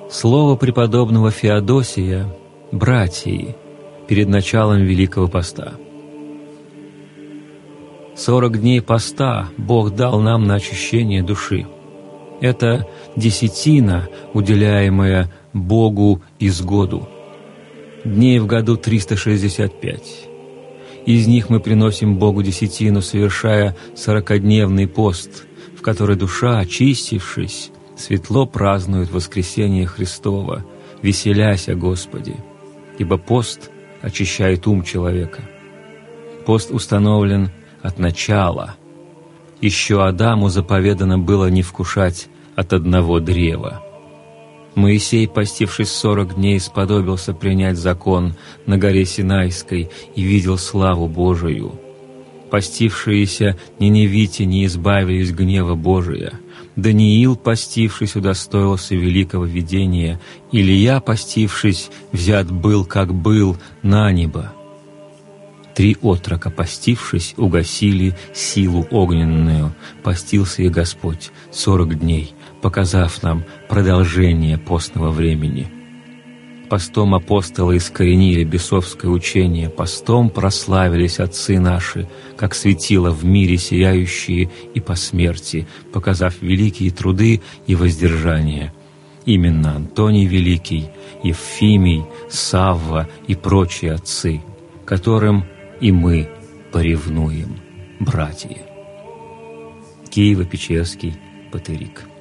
Слово преподобного Феодосия «Братьи» перед началом Великого Поста. 40 дней поста Бог дал нам на очищение души. Это десятина, уделяемая Богу из году. Дней в году 365. Из них мы приносим Богу десятину, совершая 40-дневный пост, в который душа, очистившись, светло празднует воскресение Христово, веселясь о Господе, ибо пост очищает ум человека. Пост установлен от начала. Еще Адаму заповедано было не вкушать от одного древа. Моисей, постившись 40 дней, сподобился принять закон на горе Синайской и видел славу Божию. Постившиеся ниневите не избавились гнева Божия. Даниил, постившись, удостоился великого видения. Илия, постившись, взят был, как был, на небо. 3 отрока, постившись, угасили силу огненную. Постился и Господь 40 дней, показав нам продолжение постного времени. Постом апостолы искоренили бесовское учение, постом прославились отцы наши, как светило в мире сияющие и по смерти, показав великие труды и воздержание. Именно Антоний Великий, Евфимий, Савва и прочие отцы, которым и мы поревнуем, братья. Киево-Печерский патырик.